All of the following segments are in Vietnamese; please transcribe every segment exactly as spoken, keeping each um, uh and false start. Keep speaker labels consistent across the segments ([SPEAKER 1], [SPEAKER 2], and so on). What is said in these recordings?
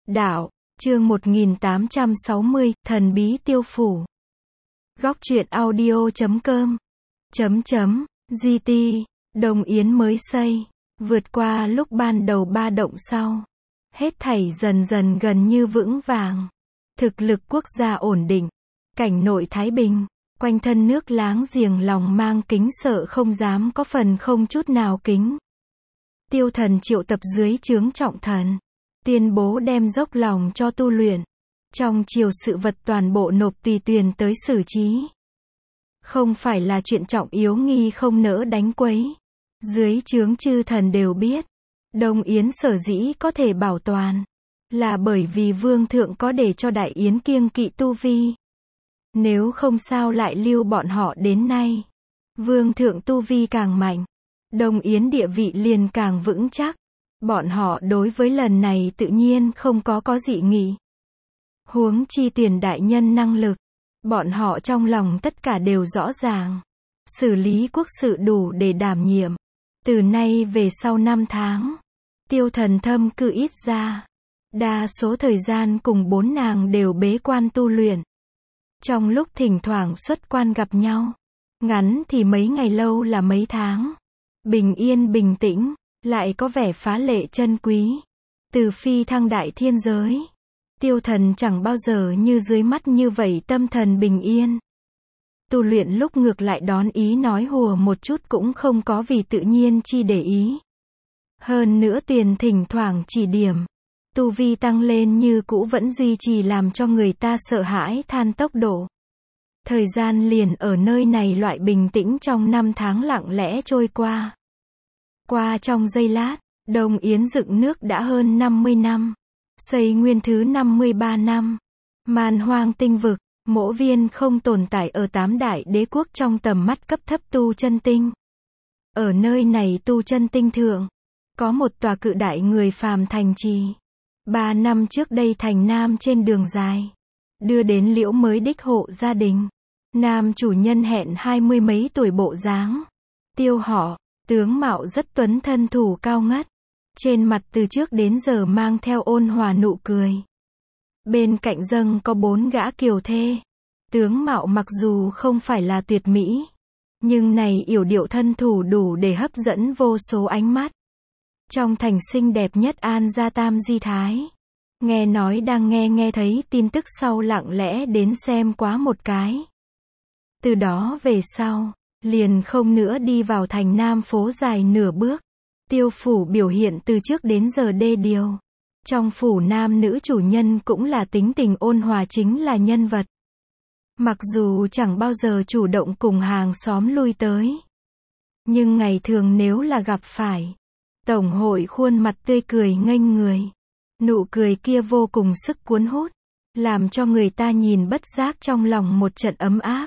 [SPEAKER 1] Đạo, chương một nghìn tám trăm sáu mươi, thần bí tiêu phủ. Góc truyện audio chấm com. Chấm chấm, giê tê, Đồng Yến mới xây, vượt qua lúc ban đầu ba động sau. Hết thảy dần dần gần như vững vàng. Thực lực quốc gia ổn định. Cảnh nội thái bình. Quanh thân nước láng giềng lòng mang kính sợ không dám có phần không chút nào kính. Tiêu Thần triệu tập dưới trướng trọng thần. Tuyên bố đem dốc lòng cho tu luyện. Trong triều sự vật toàn bộ nộp tùy tuyền tới xử trí. Không phải là chuyện trọng yếu nghi không nỡ đánh quấy. Dưới trướng chư thần đều biết. Đông Yến sở dĩ có thể bảo toàn. Là bởi vì vương thượng có để cho đại yến kiêng kỵ tu vi. Nếu không sao lại lưu bọn họ đến nay. Vương thượng tu vi càng mạnh. Đông Yến địa vị liền càng vững chắc. Bọn họ đối với lần này tự nhiên không có có dị nghị. Huống chi tiền đại nhân năng lực. Bọn họ trong lòng tất cả đều rõ ràng. Xử lý quốc sự đủ để đảm nhiệm. Từ nay về sau năm tháng. Tiêu Thần thâm cư ít ra. Đa số thời gian cùng bốn nàng đều bế quan tu luyện. Trong lúc thỉnh thoảng xuất quan gặp nhau. Ngắn thì mấy ngày, lâu là mấy tháng. Bình yên bình tĩnh. Lại có vẻ phá lệ chân quý. Từ phi thăng đại thiên giới. Tiêu Thần chẳng bao giờ như dưới mắt như vậy tâm thần bình yên. Tu luyện lúc ngược lại đón ý nói hùa một chút cũng không có vì tự nhiên chi để ý. Hơn nữa tiền thỉnh thoảng chỉ điểm. Tu vi tăng lên như cũ vẫn duy trì làm cho người ta sợ hãi than tốc độ. Thời gian liền ở nơi này loại bình tĩnh trong năm tháng lặng lẽ trôi qua. Qua trong giây lát, Đông Yến dựng nước đã hơn năm mươi năm. Xây nguyên thứ năm mươi ba năm. Man hoang tinh vực, mỗ viên không tồn tại ở tám đại đế quốc trong tầm mắt cấp thấp tu chân tinh. Ở nơi này tu chân tinh thượng, có một tòa cự đại người phàm thành trì. Ba năm trước đây thành nam trên đường dài. Đưa đến liễu mới đích hộ gia đình. Nam chủ nhân hẹn hai mươi mấy tuổi bộ dáng. Tiêu họ. Tướng mạo rất tuấn thân thủ cao ngất. Trên mặt từ trước đến giờ mang theo ôn hòa nụ cười. Bên cạnh dâng có bốn gã kiều thê. Tướng mạo mặc dù không phải là tuyệt mỹ. Nhưng này yểu điệu thân thủ đủ để hấp dẫn vô số ánh mắt. Trong thành xinh đẹp nhất An Gia Tam Di Thái. Nghe nói đang nghe nghe thấy tin tức sau lặng lẽ đến xem quá một cái. Từ đó về sau. Liền không nữa đi vào thành nam phố dài nửa bước. Tiêu phủ biểu hiện từ trước đến giờ đê điều. Trong phủ nam nữ chủ nhân cũng là tính tình ôn hòa chính là nhân vật. Mặc dù chẳng bao giờ chủ động cùng hàng xóm lui tới. Nhưng ngày thường nếu là gặp phải. Tổng hội khuôn mặt tươi cười nghênh người. Nụ cười kia vô cùng sức cuốn hút. Làm cho người ta nhìn bất giác trong lòng một trận ấm áp.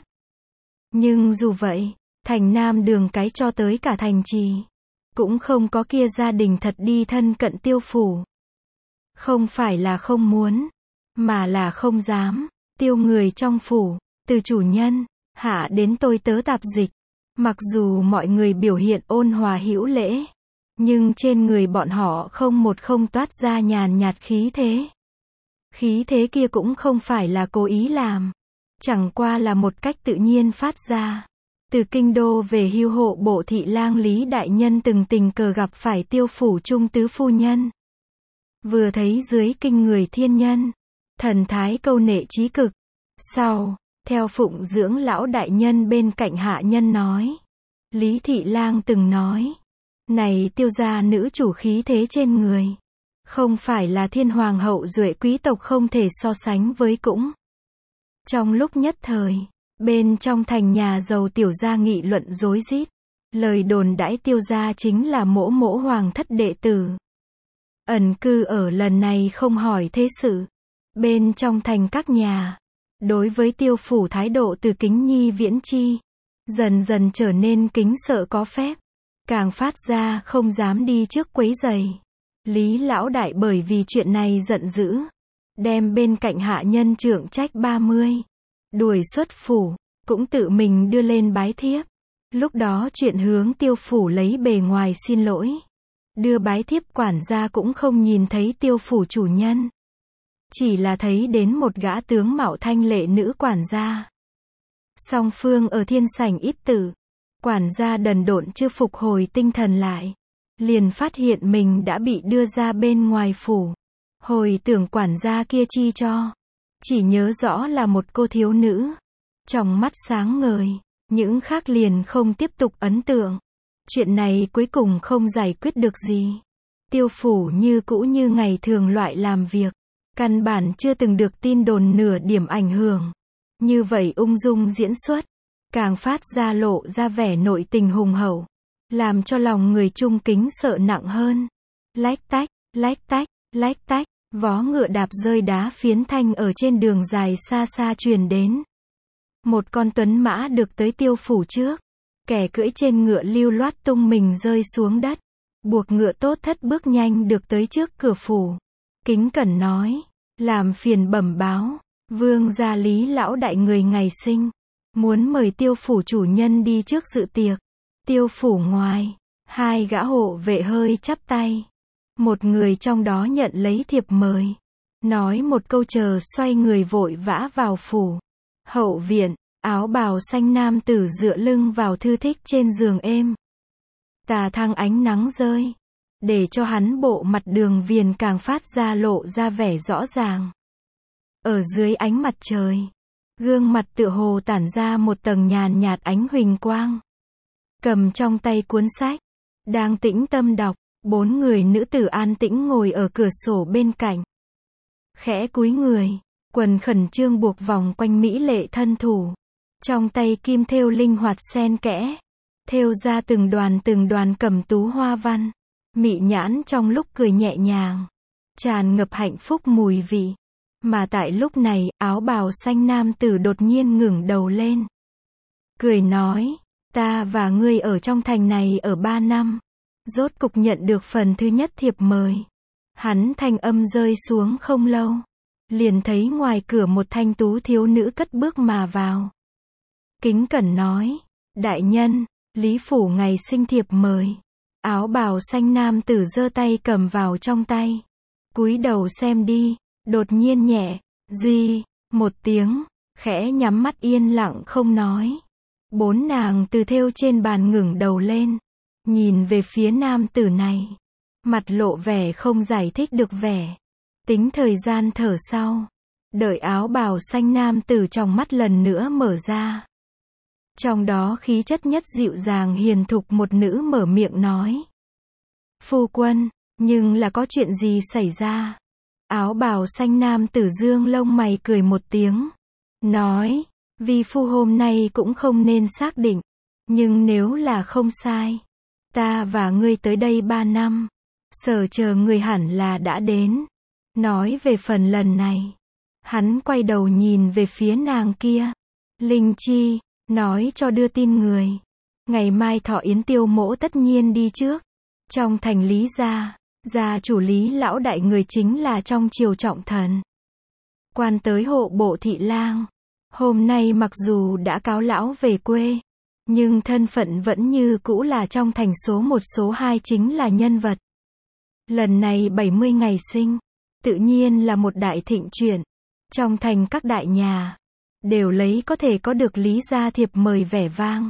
[SPEAKER 1] Nhưng dù vậy. Thành nam đường cái cho tới cả thành trì. Cũng không có kia gia đình thật đi thân cận tiêu phủ. Không phải là không muốn. Mà là không dám. Tiêu người trong phủ. Từ chủ nhân. Hạ đến tôi tớ tạp dịch. Mặc dù mọi người biểu hiện ôn hòa hữu lễ. Nhưng trên người bọn họ không một không toát ra nhàn nhạt khí thế. Khí thế kia cũng không phải là cố ý làm. Chẳng qua là một cách tự nhiên phát ra. Từ kinh đô về hưu hộ bộ thị lang Lý đại nhân từng tình cờ gặp phải tiêu phủ trung tứ phu nhân. Vừa thấy dưới kinh người thiên nhân. Thần thái câu nệ trí cực. Sau, theo phụng dưỡng lão đại nhân bên cạnh hạ nhân nói. Lý thị lang từng nói. Này tiêu gia nữ chủ khí thế trên người. Không phải là thiên hoàng hậu duệ quý tộc không thể so sánh với cũng. Trong lúc nhất thời. Bên trong thành nhà giàu tiểu gia nghị luận rối rít. Lời đồn đãi tiêu gia chính là mỗ mỗ hoàng thất đệ tử. Ẩn cư ở lần này không hỏi thế sự. Bên trong thành các nhà. Đối với tiêu phủ thái độ từ kính nhi viễn chi. Dần dần trở nên kính sợ có phép. Càng phát ra không dám đi trước quấy giày. Lý lão đại bởi vì chuyện này giận dữ. Đem bên cạnh hạ nhân trưởng trách ba mươi. Đuổi xuất phủ, cũng tự mình đưa lên bái thiếp. Lúc đó chuyện hướng tiêu phủ lấy bề ngoài xin lỗi. Đưa bái thiếp quản gia cũng không nhìn thấy tiêu phủ chủ nhân. chỉ là thấy đến một gã tướng mạo thanh lệ nữ quản gia. Song phương ở thiên sảnh ít tử, quản gia đần độn chưa phục hồi tinh thần lại, liền phát hiện mình đã bị đưa ra bên ngoài phủ. Hồi tưởng quản gia kia chi cho, chỉ nhớ rõ là một cô thiếu nữ, trong mắt sáng ngời, những khác liền không tiếp tục ấn tượng. Chuyện này cuối cùng không giải quyết được gì. Tiêu phủ như cũ như ngày thường loại làm việc, căn bản chưa từng được tin đồn nửa điểm ảnh hưởng. Như vậy ung dung diễn xuất, càng phát ra lộ ra vẻ nội tình hùng hậu, làm cho lòng người trung kính sợ nặng hơn. Lách tách, lách tách, lách tách, vó ngựa đạp rơi đá phiến thanh ở trên đường dài xa xa truyền đến. Một con tuấn mã được tới tiêu phủ trước, kẻ cưỡi trên ngựa lưu loát tung mình rơi xuống đất, buộc ngựa tốt thất bước nhanh được tới trước cửa phủ. Kính cẩn nói, làm phiền bẩm báo, vương gia Lý lão đại người ngày sinh, muốn mời tiêu phủ chủ nhân đi trước dự tiệc. Tiêu phủ ngoài, hai gã hộ vệ hơi chắp tay. Một người trong đó nhận lấy thiệp mời, nói một câu chờ xoay người vội vã vào phủ. Hậu viện, áo bào xanh nam tử dựa lưng vào thư thích trên giường êm. Tà thang ánh nắng rơi, để cho hắn bộ mặt đường viền càng phát ra lộ ra vẻ rõ ràng. Ở dưới ánh mặt trời, gương mặt tựa hồ tản ra một tầng nhàn nhạt ánh huỳnh quang. Cầm trong tay cuốn sách, đang tĩnh tâm đọc, bốn người nữ tử an tĩnh ngồi ở cửa sổ bên cạnh. Khẽ cúi người, quần khẩn trương buộc vòng quanh mỹ lệ thân thủ. Trong tay kim thêu linh hoạt xen kẽ, thêu ra từng đoàn từng đoàn cẩm tú hoa văn. Mị nhãn trong lúc cười nhẹ nhàng, tràn ngập hạnh phúc mùi vị. Mà tại lúc này, áo bào xanh nam tử đột nhiên ngẩng đầu lên. Cười nói, ta và ngươi ở trong thành này ở ba năm. Rốt cục nhận được phần thứ nhất thiệp mời. Hắn thanh âm rơi xuống không lâu, liền thấy ngoài cửa một thanh tú thiếu nữ cất bước mà vào. Kính cẩn nói, đại nhân, Lý phủ ngày sinh thiệp mời. Áo bào xanh nam tử giơ tay cầm vào trong tay, cúi đầu xem đi, đột nhiên nhẹ, gì, một tiếng, khẽ nhắm mắt yên lặng không nói. Bốn nàng từ thêu trên bàn ngẩng đầu lên, nhìn về phía nam tử này, mặt lộ vẻ không giải thích được vẻ. Tính thời gian thở sau, đợi áo bào xanh nam tử trong mắt lần nữa mở ra. Trong đó khí chất nhất dịu dàng hiền thục một nữ mở miệng nói. Phu quân, nhưng là có chuyện gì xảy ra? Áo bào xanh nam tử dương lông mày cười một tiếng, nói, vi phu hôm nay cũng không nên xác định, nhưng nếu là không sai, ta và ngươi tới đây ba năm, sở chờ người hẳn là đã đến. Nói về phần lần này, hắn quay đầu nhìn về phía nàng kia. Linh Chi, nói cho đưa tin người. Ngày mai thọ yến tiêu mỗ tất nhiên đi trước. Trong thành Lý gia, gia chủ Lý lão đại người chính là trong triều trọng thần. Quan tới hộ bộ thị lang. Hôm nay mặc dù đã cáo lão về quê, nhưng thân phận vẫn như cũ là trong thành số một số hai chính là nhân vật. Lần này bảy mươi ngày sinh, tự nhiên là một đại thịnh chuyển. Trong thành các đại nhà, đều lấy có thể có được Lý gia thiệp mời vẻ vang.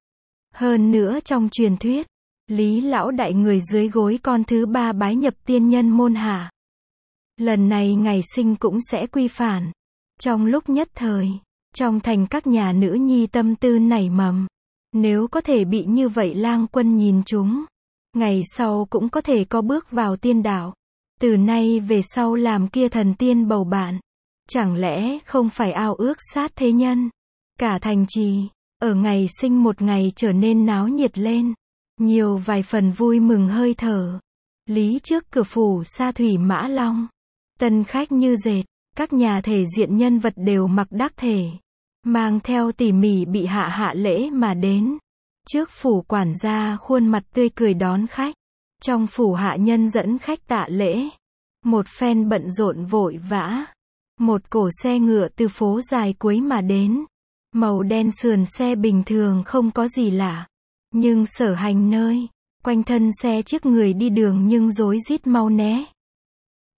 [SPEAKER 1] Hơn nữa trong truyền thuyết, Lý lão đại người dưới gối con thứ ba bái nhập tiên nhân môn hạ. Lần này ngày sinh cũng sẽ quy phản. Trong lúc nhất thời, trong thành các nhà nữ nhi tâm tư nảy mầm. Nếu có thể bị như vậy lang quân nhìn chúng, ngày sau cũng có thể có bước vào tiên đạo. Từ nay về sau làm kia thần tiên bầu bạn. Chẳng lẽ không phải ao ước sát thế nhân? Cả thành trì, ở ngày sinh một ngày trở nên náo nhiệt lên. Nhiều vài phần vui mừng hơi thở. Lý trước cửa phủ sa thủy mã long. Tân khách như dệt, các nhà thể diện nhân vật đều mặc đắc thể. Mang theo tỉ mỉ bị hạ hạ lễ mà đến. Trước phủ quản gia khuôn mặt tươi cười đón khách. Trong phủ hạ nhân dẫn khách tạ lễ. Một phen bận rộn vội vã. Một cổ xe ngựa từ phố dài cuối mà đến. Màu đen sườn xe bình thường không có gì lạ. Nhưng sở hành nơi, quanh thân xe chiếc người đi đường nhưng rối rít mau né.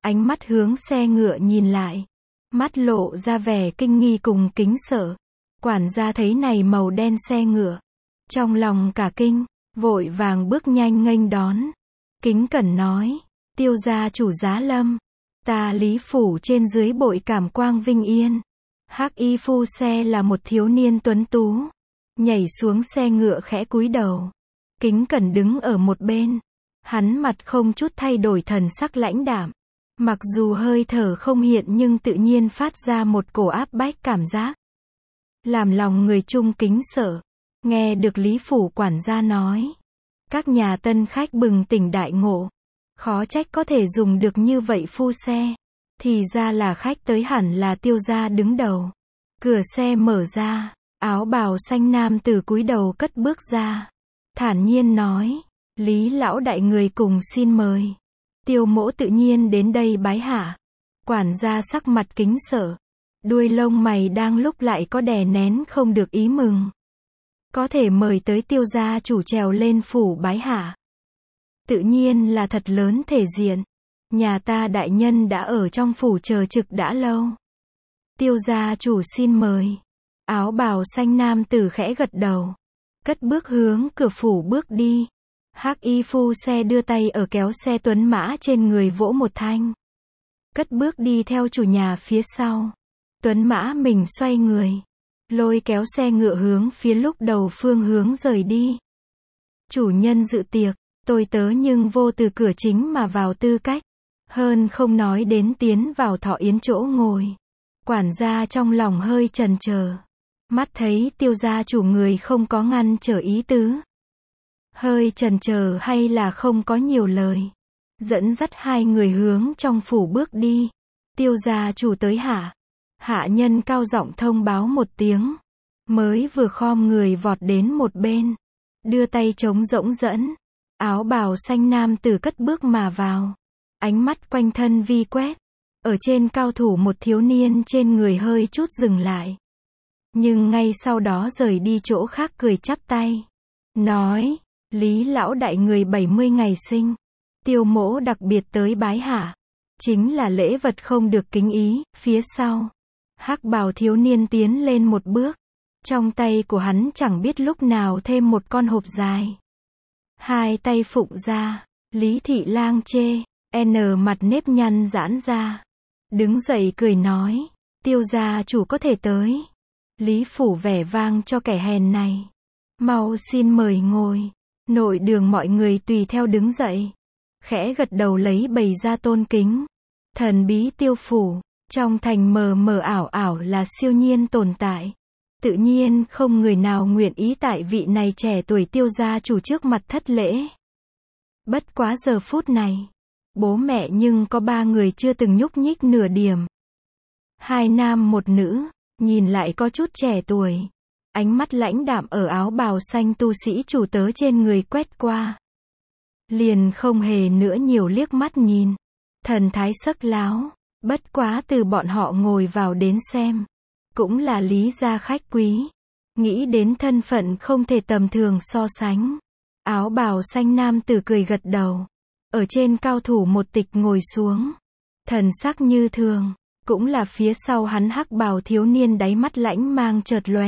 [SPEAKER 1] ánh mắt hướng xe ngựa nhìn lại. Mắt lộ ra vẻ kinh nghi cùng kính sợ. Quản gia thấy này màu đen xe ngựa. Trong lòng cả kinh, vội vàng bước nhanh nghênh đón. Kính cẩn nói, Tiêu gia chủ Giá Lâm. Ta Lý Phủ trên dưới bội cảm quang vinh yên. Hắc y phu xe là một thiếu niên tuấn tú. Nhảy xuống xe ngựa khẽ cúi đầu. Kính cẩn đứng ở một bên. Hắn mặt không chút thay đổi thần sắc lãnh đạm. Mặc dù hơi thở không hiện nhưng tự nhiên phát ra một cổ áp bách cảm giác. Làm lòng người chung kính sợ. Nghe được Lý Phủ quản gia nói. Các nhà tân khách bừng tỉnh đại ngộ. Khó trách có thể dùng được như vậy phu xe. Thì ra là khách tới hẳn là Tiêu gia đứng đầu. Cửa xe mở ra. Áo bào xanh nam tử cúi đầu cất bước ra. Thản nhiên nói. Lý lão đại người cùng xin mời. Tiêu mỗ tự nhiên đến đây bái hạ. Quản gia sắc mặt kính sợ. Đuôi lông mày đang lúc lại có đè nén không được ý mừng. Có thể mời tới Tiêu gia chủ trèo lên phủ bái hạ. Tự nhiên là thật lớn thể diện. Nhà ta đại nhân đã ở trong phủ chờ trực đã lâu. Tiêu gia chủ xin mời. Áo bào xanh nam tử khẽ gật đầu. Cất bước hướng cửa phủ bước đi. Hắc y phu xe đưa tay ở kéo xe tuấn mã trên người vỗ một thanh. Cất bước đi theo chủ nhà phía sau. Tuấn mã mình xoay người. Lôi kéo xe ngựa hướng phía lúc đầu phương hướng rời đi. Chủ nhân dự tiệc, tôi tớ nhưng vô từ cửa chính mà vào tư cách. Hơn không nói đến tiến vào thọ yến chỗ ngồi. Quản gia trong lòng hơi chần chờ. Mắt thấy Tiêu gia chủ người không có ngăn trở ý tứ. Hơi chần chờ hay là không có nhiều lời. Dẫn dắt hai người hướng trong phủ bước đi. Tiêu gia chủ tới hạ. Hạ nhân cao giọng thông báo một tiếng. Mới vừa khom người vọt đến một bên. Đưa tay trống rỗng dẫn. Áo bào xanh nam tử cất bước mà vào. Ánh mắt quanh thân vi quét. Ở trên cao thủ một thiếu niên trên người hơi chút dừng lại. Nhưng ngay sau đó rời đi chỗ khác cười chắp tay. Nói, Lý lão đại người bảy mươi ngày sinh. Tiêu mỗ đặc biệt tới bái hạ. Chính là lễ vật không được kính ý, phía sau. Hắc bào thiếu niên tiến lên một bước. Trong tay của hắn chẳng biết lúc nào thêm một con hộp dài. Hai tay phụng ra. Lý thị lang chê. N mặt nếp nhăn giãn ra. Đứng dậy cười nói. Tiêu gia chủ có thể tới. Lý phủ vẻ vang cho kẻ hèn này. Mau xin mời ngồi. Nội đường mọi người tùy theo đứng dậy. Khẽ gật đầu lấy bày ra tôn kính. Thần bí Tiêu phủ. Trong thành mờ mờ ảo ảo là siêu nhiên tồn tại. Tự nhiên không người nào nguyện ý tại vị này trẻ tuổi Tiêu gia chủ trước mặt thất lễ. Bất quá giờ phút này. Bố mẹ nhưng có ba người chưa từng nhúc nhích nửa điểm. Hai nam một nữ, nhìn lại có chút trẻ tuổi. Ánh mắt lãnh đạm ở áo bào xanh tu sĩ chủ tớ trên người quét qua. Liền không hề nữa nhiều liếc mắt nhìn. Thần thái sắc láo, bất quá từ bọn họ ngồi vào đến xem. Cũng là Lý gia khách quý. Nghĩ đến thân phận không thể tầm thường so sánh. Áo bào xanh nam tử cười gật đầu. Ở trên cao thủ một tịch ngồi xuống. Thần sắc như thường. Cũng là phía sau hắn hắc bào thiếu niên đáy mắt lãnh mang chợt lóe.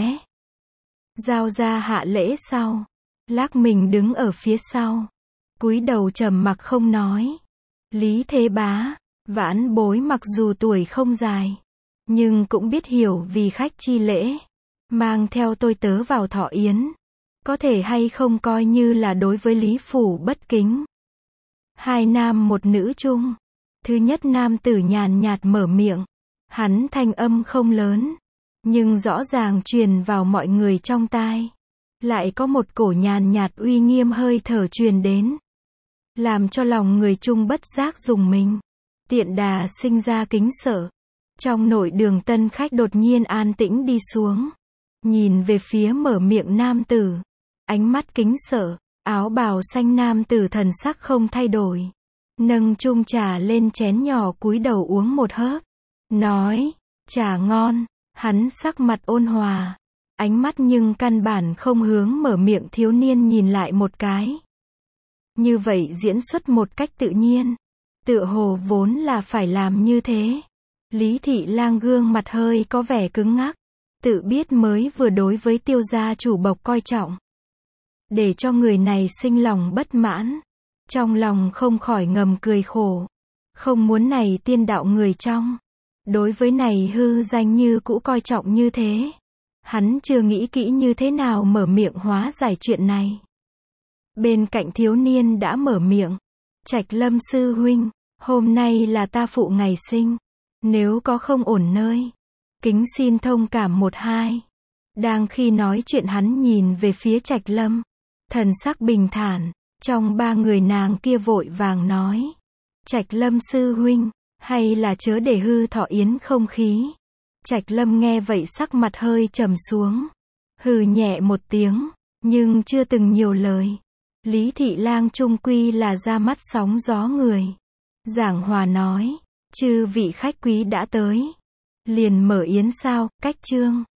[SPEAKER 1] Giao ra hạ lễ sau. Lắc mình đứng ở phía sau. Cúi đầu trầm mặc không nói. Lý Thế Bá. Vãn bối mặc dù tuổi không dài. Nhưng cũng biết hiểu vì khách chi lễ. Mang theo tôi tớ vào thọ yến. Có thể hay không coi như là đối với Lý phủ bất kính. Hai nam một nữ chung. Thứ nhất nam tử nhàn nhạt mở miệng. Hắn thanh âm không lớn. Nhưng rõ ràng truyền vào mọi người trong tai. Lại có một cổ nhàn nhạt uy nghiêm hơi thở truyền đến. Làm cho lòng người chung bất giác dùng mình. Tiện đà sinh ra kính sợ. Trong nội đường tân khách đột nhiên an tĩnh đi xuống. Nhìn về phía mở miệng nam tử. Ánh mắt kính sợ. Áo bào xanh nam tử thần sắc không thay đổi. Nâng chung trà lên chén nhỏ cúi đầu uống một hớp. Nói, trà ngon. Hắn sắc mặt ôn hòa. Ánh mắt nhưng căn bản không hướng mở miệng thiếu niên nhìn lại một cái. Như vậy diễn xuất một cách tự nhiên. Tựa hồ vốn là phải làm như thế. Lý Thị Lang gương mặt hơi có vẻ cứng ngắc, tự biết mới vừa đối với Tiêu gia chủ bộc coi trọng, để cho người này sinh lòng bất mãn. Trong lòng không khỏi ngầm cười khổ, không muốn này tiên đạo người trong, đối với này hư danh như cũ coi trọng như thế. Hắn chưa nghĩ kỹ như thế nào mở miệng hóa giải chuyện này. Bên cạnh thiếu niên đã mở miệng. Trạch Lâm sư huynh, hôm nay là ta phụ ngày sinh. Nếu có không ổn nơi, kính xin thông cảm một hai. Đang khi nói chuyện hắn nhìn về phía Trạch Lâm, thần sắc bình thản. Trong ba người nàng kia vội vàng nói. Trạch Lâm sư huynh, hay là chớ để hư thọ yến không khí. Trạch Lâm nghe vậy sắc mặt hơi trầm xuống, hừ nhẹ một tiếng, nhưng chưa từng nhiều lời. Lý Thị Lang trung quy là ra mắt sóng gió người. Giảng hòa nói, chư vị khách quý đã tới, liền mở yến sao, cách chương.